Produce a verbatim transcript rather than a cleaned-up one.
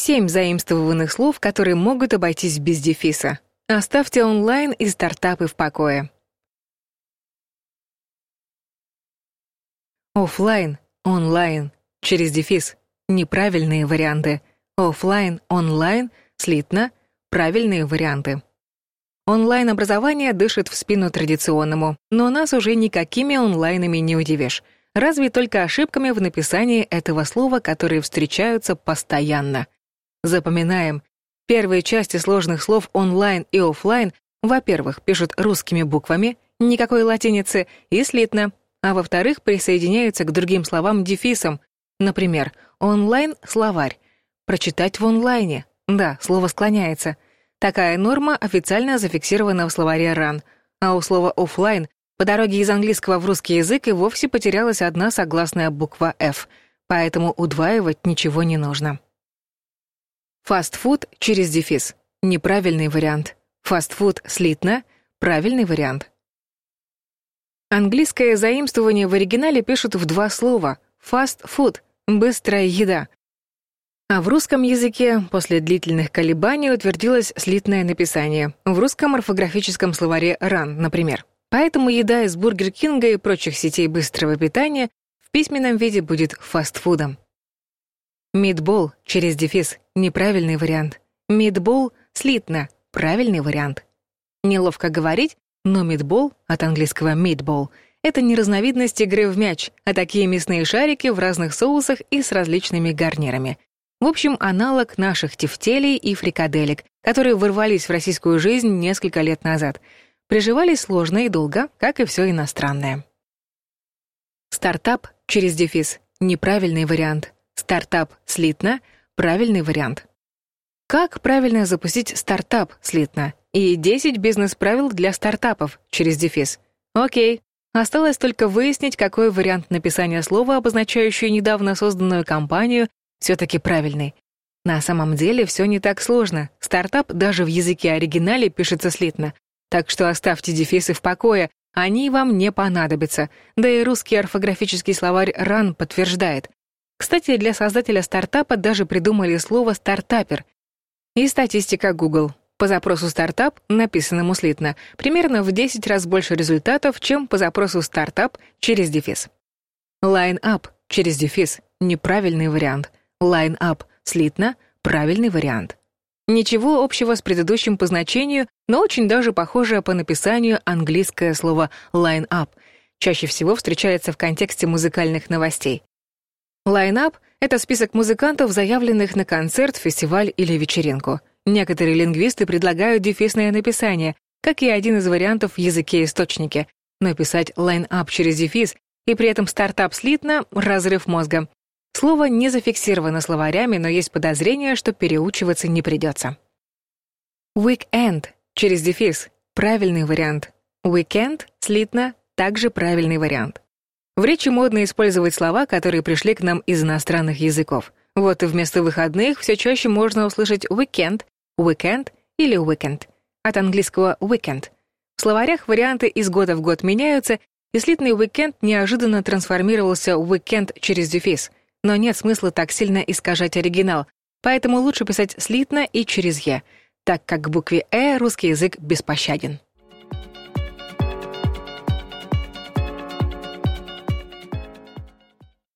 Семь заимствованных слов, которые могут обойтись без дефиса. Оставьте онлайн и стартапы в покое. Оффлайн, онлайн, через дефис. Неправильные варианты. Оффлайн, онлайн, слитно, правильные варианты. Онлайн-образование дышит в спину традиционному, но нас уже никакими онлайнами не удивишь. Разве только ошибками в написании этого слова, которые встречаются постоянно. Запоминаем. Первые части сложных слов онлайн и оффлайн, во-первых, пишут русскими буквами, никакой латиницы, и слитно, а во-вторых, присоединяются к другим словам дефисом. Например, онлайн-словарь. Прочитать в онлайне. Да, слово склоняется. Такая норма официально зафиксирована в словаре РАН, а у слова оффлайн по дороге из английского в русский язык и вовсе потерялась одна согласная буква F, поэтому удваивать ничего не нужно. Фастфуд через дефис. Неправильный вариант. Фастфуд слитно. Правильный вариант. Английское заимствование в оригинале пишут в два слова. Fast food — быстрая еда. А в русском языке после длительных колебаний утвердилось слитное написание. В русском орфографическом словаре РАН, например. Поэтому еда из Бургер Кинга и прочих сетей быстрого питания в письменном виде будет фастфудом. Митбол через дефис — неправильный вариант. Митбол слитно — правильный вариант. Неловко говорить, но митбол, от английского meatball, это не разновидность игры в мяч, а такие мясные шарики в разных соусах и с различными гарнирами. В общем, аналог наших тефтелей и фрикаделек, которые ворвались в российскую жизнь несколько лет назад. Приживались сложно и долго, как и все иностранное. Стартап через дефис — неправильный вариант. Стартап слитно — правильный вариант. Как правильно запустить стартап слитно? И десять бизнес-правил для стартапов через дефис. Окей. Осталось только выяснить, какой вариант написания слова, обозначающий недавно созданную компанию, все-таки правильный. На самом деле все не так сложно. Стартап даже в языке оригинале пишется слитно. Так что оставьте дефисы в покое, они вам не понадобятся. Да и русский орфографический словарь РАН подтверждает. Кстати, для создателя стартапа даже придумали слово «стартапер». И статистика Google. По запросу «стартап», написанному слитно, примерно в десять раз больше результатов, чем по запросу «стартап» через дефис. Line-up через дефис — неправильный вариант. Line-up слитно — правильный вариант. Ничего общего с предыдущим по значению, но очень даже похожее по написанию английское слово line-up. Чаще всего встречается в контексте музыкальных новостей. Line-up — это список музыкантов, заявленных на концерт, фестиваль или вечеринку. Некоторые лингвисты предлагают дефисное написание, как и один из вариантов в языке-источнике. Но писать line-up через дефис и при этом стартап слитно — разрыв мозга. Слово не зафиксировано словарями, но есть подозрение, что переучиваться не придется. Weekend через дефис — правильный вариант. Weekend слитно — также правильный вариант. В речи модно использовать слова, которые пришли к нам из иностранных языков. Вот и вместо выходных все чаще можно услышать weekend, weekend или weekend. От английского weekend. В словарях варианты из года в год меняются, и слитный weekend неожиданно трансформировался в weekend через дефис. Но нет смысла так сильно искажать оригинал, поэтому лучше писать слитно и через «е», так как к букве «э» русский язык беспощаден.